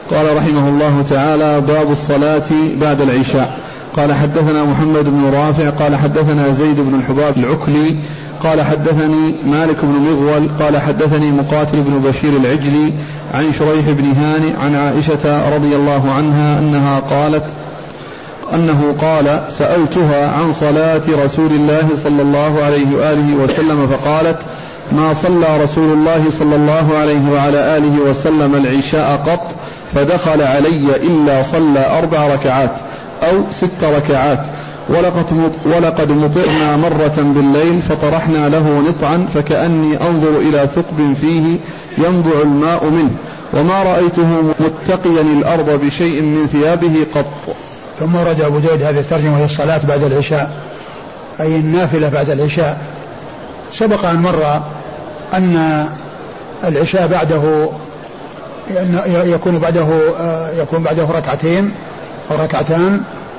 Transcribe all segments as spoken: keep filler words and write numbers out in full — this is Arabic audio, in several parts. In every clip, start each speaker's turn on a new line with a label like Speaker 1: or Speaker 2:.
Speaker 1: قال رحمه الله تعالى: باب الصلاة بعد العشاء. قال حدثنا محمد بن رافع قال حدثنا زيد بن الحباب العكلي قال حدثني مالك بن مغول قال حدثني مقاتل بن بشير العجلي عن شريح بن هاني عن عائشة رضي الله عنها أنها قالت أنه قال: سألتها عن صلاة رسول الله صلى الله عليه وآله وسلم فقالت: ما صلى رسول الله صلى الله عليه وعلى آله وسلم العشاء قط فدخل علي إلا صلى أربع ركعات أو ست ركعات، ولقد مطرنا مرة بالليل فطرحنا له نطعا فكأني أنظر إلى ثقب فيه ينبع الماء منه، وما رأيته متقيا الأرض بشيء من ثيابه قط.
Speaker 2: ثم ورد أبو داود هذه الترجمة وهي الصلاة بعد العشاء، أي النافلة بعد العشاء. سبق أن مر أن العشاء بعده يكون بعده يكون بعده ركعتين أو ركعتان،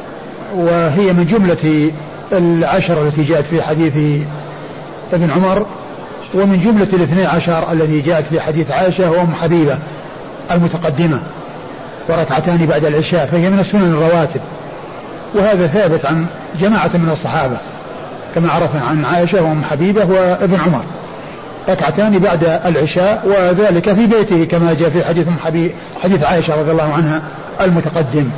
Speaker 2: وهي من جملة العشر التي جاءت في حديث ابن عمر، ومن جملة الاثني عشر الذي جاءت في حديث عائشة وأم حبيبة المتقدمة، وركعتان بعد العشاء، فهي من السنن الرواتب. وهذا ثابت عن جماعة من الصحابة كما عرفنا عن عائشة وأم حبيبة وابن عمر، ركعتان بعد العشاء، وذلك في بيته كما جاء في حديث حديث عائشة رضي الله عنها المتقدم.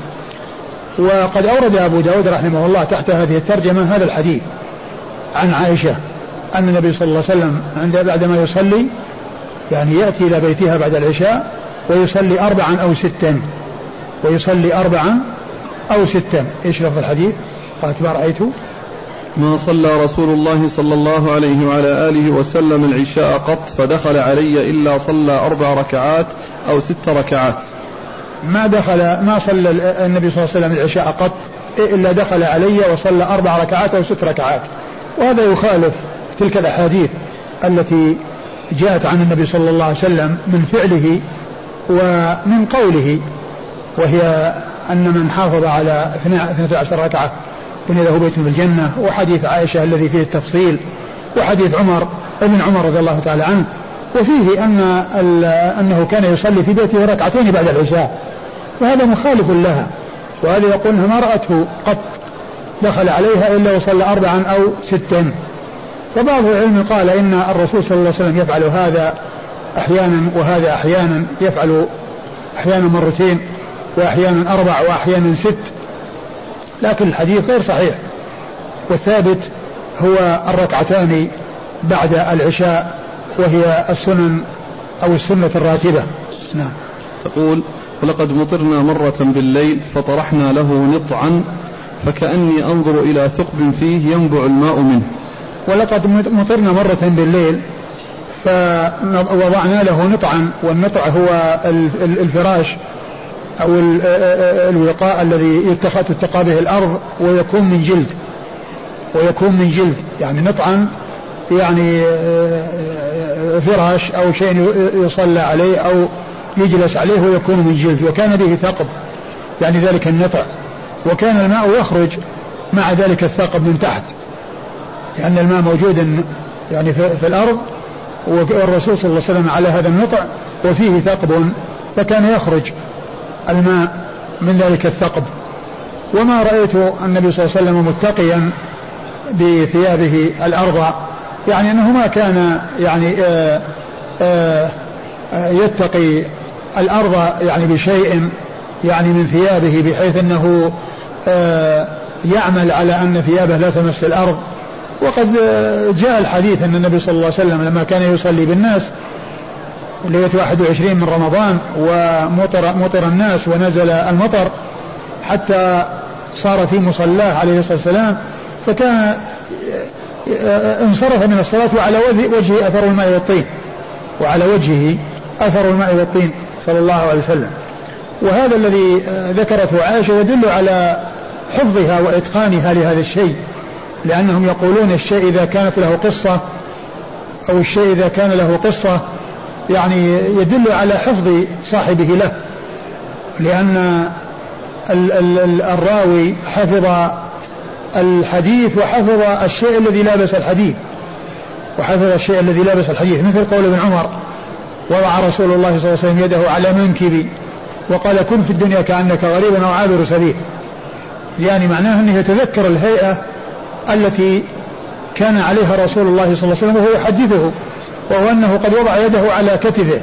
Speaker 2: وقد أورد أبو داود رحمه الله تحت هذه الترجمة هذا الحديث عن عائشة أن النبي صلى الله عليه وسلم عند بعدما يصلي يعني يأتي إلى بيتها بعد العشاء ويصلي أربعا أو ستا ويصلي أربعا أو ستا. إيش لفظ الحديث؟ قالت: ما رأيت
Speaker 1: ما صلى رسول الله صلى الله عليه وعلى آله وسلم العشاء قط فدخل علي إلا صلى أربع ركعات أو ست ركعات.
Speaker 2: ما دخل ما صلى النبي صلى الله عليه وسلم العشاء قط إلا دخل علي وصلى أربع ركعات أو ست ركعات. وهذا يخالف تلك الأحاديث التي جاءت عن النبي صلى الله عليه وسلم من فعله ومن قوله، وهي أن من حافظ على اثنتي عشر ركعة بني له بيت في الجنة، وحديث عائشة الذي فيه التفصيل، وحديث عمر ابن عمر رضي الله تعالى عنه، وفيه أن أنه كان يصلي في بيته ركعتين بعد العشاء، فهذا مخالف لها. وهذا يقول أنها ما رأته قط دخل عليها إلا وصلى أربعا أو ستا. فبعض العلم قال إن الرسول صلى الله عليه وسلم يفعل هذا أحيانا وهذا أحيانا، يفعل أحيانا مرتين وأحيانا أربع وأحيانا ست، لكن الحديث غير صحيح، والثابت هو الركعتان بعد العشاء وهي السنن أو السنة الراتبة. نعم.
Speaker 1: تقول: ولقد مطرنا مرة بالليل فطرحنا له نطعا فكأني أنظر إلى ثقب فيه ينبع الماء منه.
Speaker 2: ولقد مطرنا مرة بالليل فوضعنا له نطعا، والنطع هو الفراش أو الوقاء الذي تتقى به الأرض ويكون من جلد ويكون من جلد يعني نطعا يعني فراش أو شيء يصلى عليه أو يجلس عليه ويكون من جلد، وكان به ثقب يعني ذلك النطع، وكان الماء يخرج مع ذلك الثقب من تحت، لأن يعني الماء موجود يعني في الأرض، والرسول صلى الله عليه وسلم على هذا النطع وفيه ثقب، فكان يخرج الماء من ذلك الثقب. وما رأيت النبي صلى الله عليه وسلم متقيا بثيابه الأرض، يعني أنه ما كان يعني آآ آآ يتقي الأرض يعني بشيء يعني من ثيابه، بحيث أنه يعمل على أن ثيابه لا تمس الأرض. وقد جاء الحديث أن النبي صلى الله عليه وسلم لما كان يصلي بالناس ليلة واحد وعشرين من رمضان ومطر مطر الناس ونزل المطر حتى صار في مصلاه عليه الصلاة والسلام، فكان انصرف من الصلاة وعلى وجهه أثر الماء والطين وعلى وجهه أثر الماء والطين صلى الله عليه وسلم. وهذا الذي ذكرته عائشة يدل على حفظها وإتقانها لهذا الشيء، لأنهم يقولون الشيء إذا كانت له قصة أو الشيء إذا كان له قصة يعني يدل على حفظ صاحبه له، لأن ال ال ال الراوي حفظ الحديث وحفظ الشيء الذي لابس الحديث وحفظ الشيء الذي لابس الحديث، مثل قول ابن عمر: وضع رسول الله صلى الله عليه وسلم يده على منكبي وقال كن في الدنيا كأنك غريب أو عابر سبيل، يعني معناه أنه يتذكر الهيئة التي كان عليها رسول الله صلى الله عليه وسلم وهو يحدثه، وهو أنه قد وضع يده على كتفه،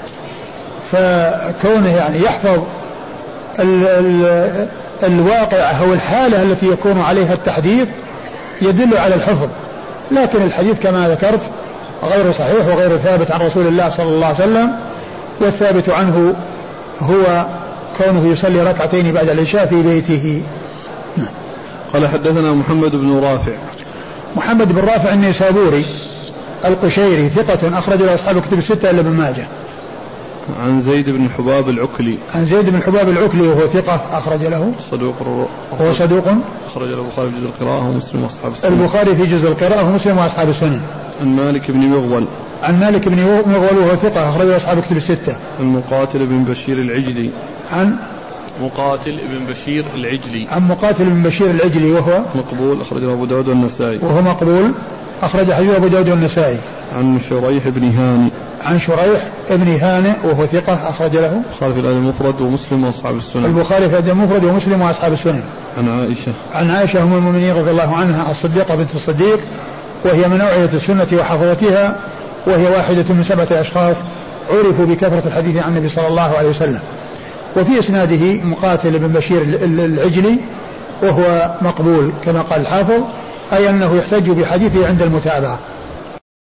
Speaker 2: فكونه يعني يحفظ ال ال الواقع أو الحالة التي يكون عليها التحديث يدل على الحفظ. لكن الحديث كما ذكرت غير صحيح وغير ثابت عن رسول الله صلى الله عليه وسلم، والثابت عنه هو كونه يصلي ركعتين بعد العشاء في بيته.
Speaker 1: قال حدثنا محمد بن رافع.
Speaker 2: محمد بن رافع النيسابوري القشيري ثقة أخرج له أصحاب الكتب الستة إلا ابن ماجه.
Speaker 1: عن زيد بن حباب العكلي.
Speaker 2: عن زيد بن حباب العكلي وهو ثقة أخرج له
Speaker 1: صدوق
Speaker 2: هو صدوق
Speaker 1: أخرج له البخاري في جزء القراءة ومسلم وأصحاب السنن.
Speaker 2: البخاري في جزء القراءة ومسلم وأصحاب السنن.
Speaker 1: عن مالك بن مغول.
Speaker 2: عن مالك بن مغول وهو ثقة أخرج له أصحاب الكتب الستة.
Speaker 1: عن مقاتل بن بشير العجلي.
Speaker 2: عن
Speaker 1: مقاتل بن بشير العجلي.
Speaker 2: عن مقاتل بن بشير العجلي وهو
Speaker 1: مقبول أخرجه أبو داود والنسائي.
Speaker 2: وهو مقبول أخرج حديث أبو داود والنسائي.
Speaker 1: عن شريح بن هانئ.
Speaker 2: عن شريح بن هانئ وهو ثقة أخرج له
Speaker 1: البخاري في الأدب المفرد ومسلم وأصحاب السنن.
Speaker 2: البخاري في الأدب المفرد ومسلم وأصحاب السنن.
Speaker 1: عن عائشة.
Speaker 2: عن عائشة أم المؤمنين رضي الله عنها الصديقة بنت الصديق، وهي من أوعية السنة وحفظتها، وهي واحدة من سبعة أشخاص عرفوا بكثرة الحديث عن النبي صلى الله عليه وسلم. وفي إسناده مقاتل بن بشير العجلي وهو مقبول كما قال الحافظ، أي أنه يحتج بحديثه عند المتابعة.